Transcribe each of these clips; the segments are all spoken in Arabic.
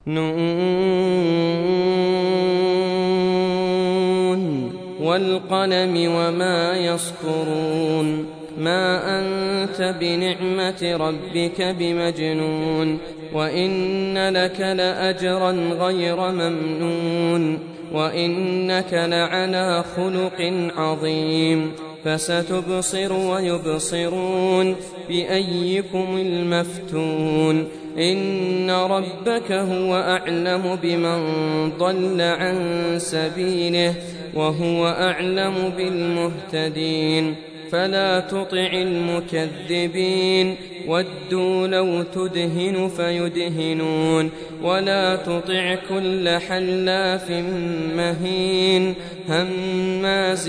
نون والقلم وما يسطرون ما أنت بنعمة ربك بمجنون وإن لك لأجرا غير ممنون وإنك لعلى خلق عظيم فستبصر ويبصرون بأيكم المفتون إن ربك هو أعلم بمن ضل عن سبيله وهو أعلم بالمهتدين فلا تطع المكذبين ودوا لو تدهن فيدهنون ولا تطع كل حلاف مهين هماز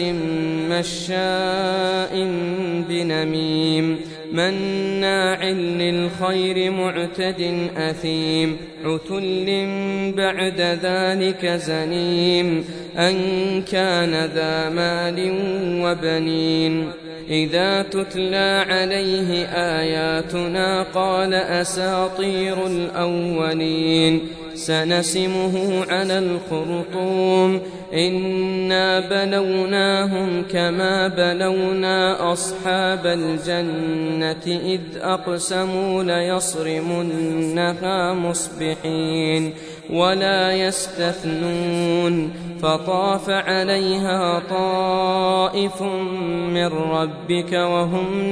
مشاء بنميم مناع للخير معتد أثيم عتل بعد ذلك زنيم أن كان ذا مال وبنين إذا تتلى عليه آياتنا قال أساطير الأولين سنسمه على الخرطوم إنا بلوناهم كما بلونا أصحاب الجنة إذ أقسموا ليصرمنها مصبحين ولا يستثنون فطاف عليها طائف من ربك وهم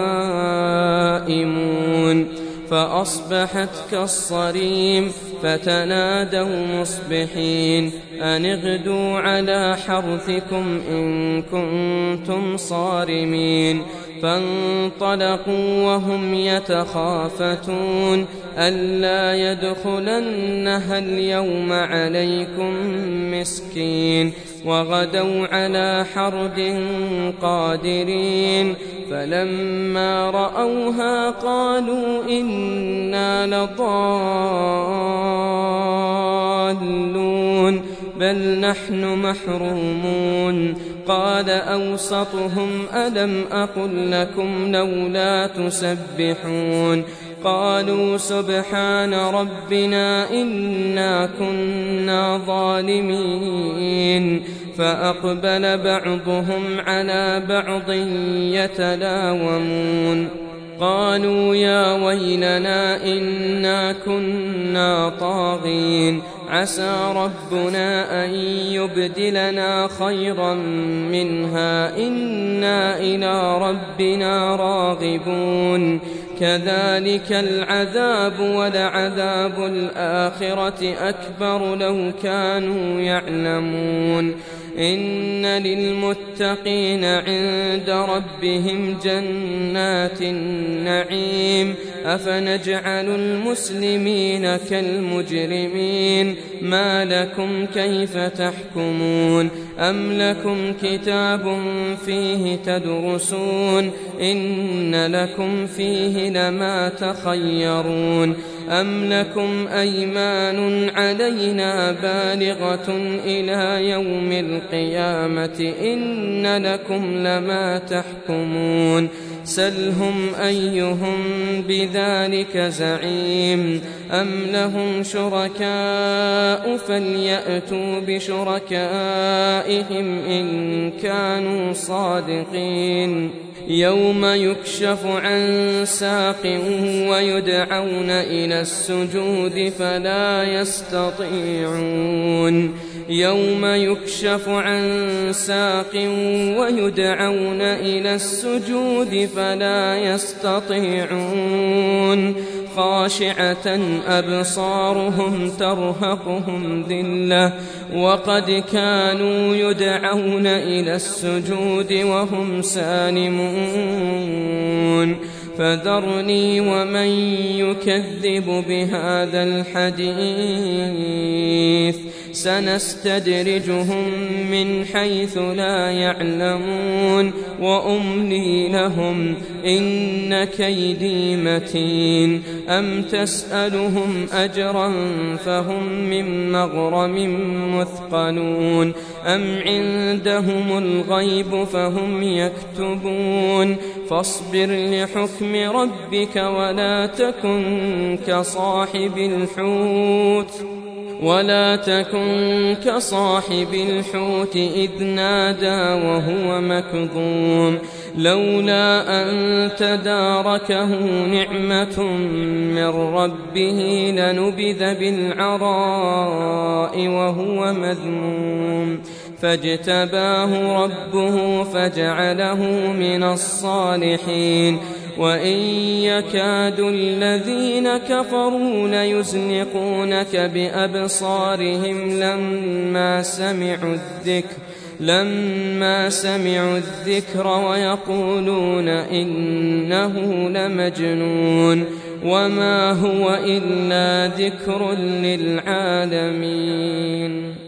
نائمون فأصبحت كالصريم فتنادوا مصبحين أن اغدوا على حرثكم إن كنتم صارمين فانطلقوا وهم يتخافتون ألا يدخلنها اليوم عليكم مسكين وغدوا على حرد قادرين فلما رأوها قالوا إنا لضالون بل نحن محرومون قال أوسطهم ألم أقل لكم لولا تسبحون قالوا سبحان ربنا إنا كنا ظالمين فأقبل بعضهم على بعض يتلاومون قالوا يا ويلنا إنا كنا طاغين عسى ربنا أن يبدلنا خيرا منها إنا إلى ربنا راغبون كذلك العذاب ولعذاب الآخرة أكبر لو كانوا يعلمون إن للمتقين عند ربهم جنات النعيم أفنجعل المسلمين كالمجرمين ما لكم كيف تحكمون أم لكم كتاب فيه تدرسون إن لكم فيه لما تخيرون أم لكم أيمان علينا بالغة إلى يوم القيامة إن لكم لما تحكمون سلهم أيهم بذلك زعيم أم لهم شركاء فليأتوا بشركائهم إن كانوا صادقين يوم يكشف عن ساق ويدعون إلى السجود فلا يستطيعون يوم يكشف عن ساق ويدعون إلى السجود فلا يستطيعون خاشعة أبصارهم ترهقهم ذلة وقد كانوا يدعون إلى السجود وهم سالمون فذرني ومن يكذب بهذا الحديث سنستدرجهم من حيث لا يعلمون وأملي لهم إن كيدي متين أم تسألهم أجرا فهم من مغرم مثقلون أم عندهم الغيب فهم يكتبون فاصبر لحكم ربك ولا تكن كصاحب الحوت إذ نادى وهو مكظوم لولا أن تداركه نعمة من ربه لنبذ بالعراء وهو مذموم فاجتباه ربه فجعله من الصالحين وإن يكاد الذين كفروا ليزلقونك بأبصارهم لما سمعوا الذكر ويقولون إنه لمجنون وما هو إلا ذكر للعالمين.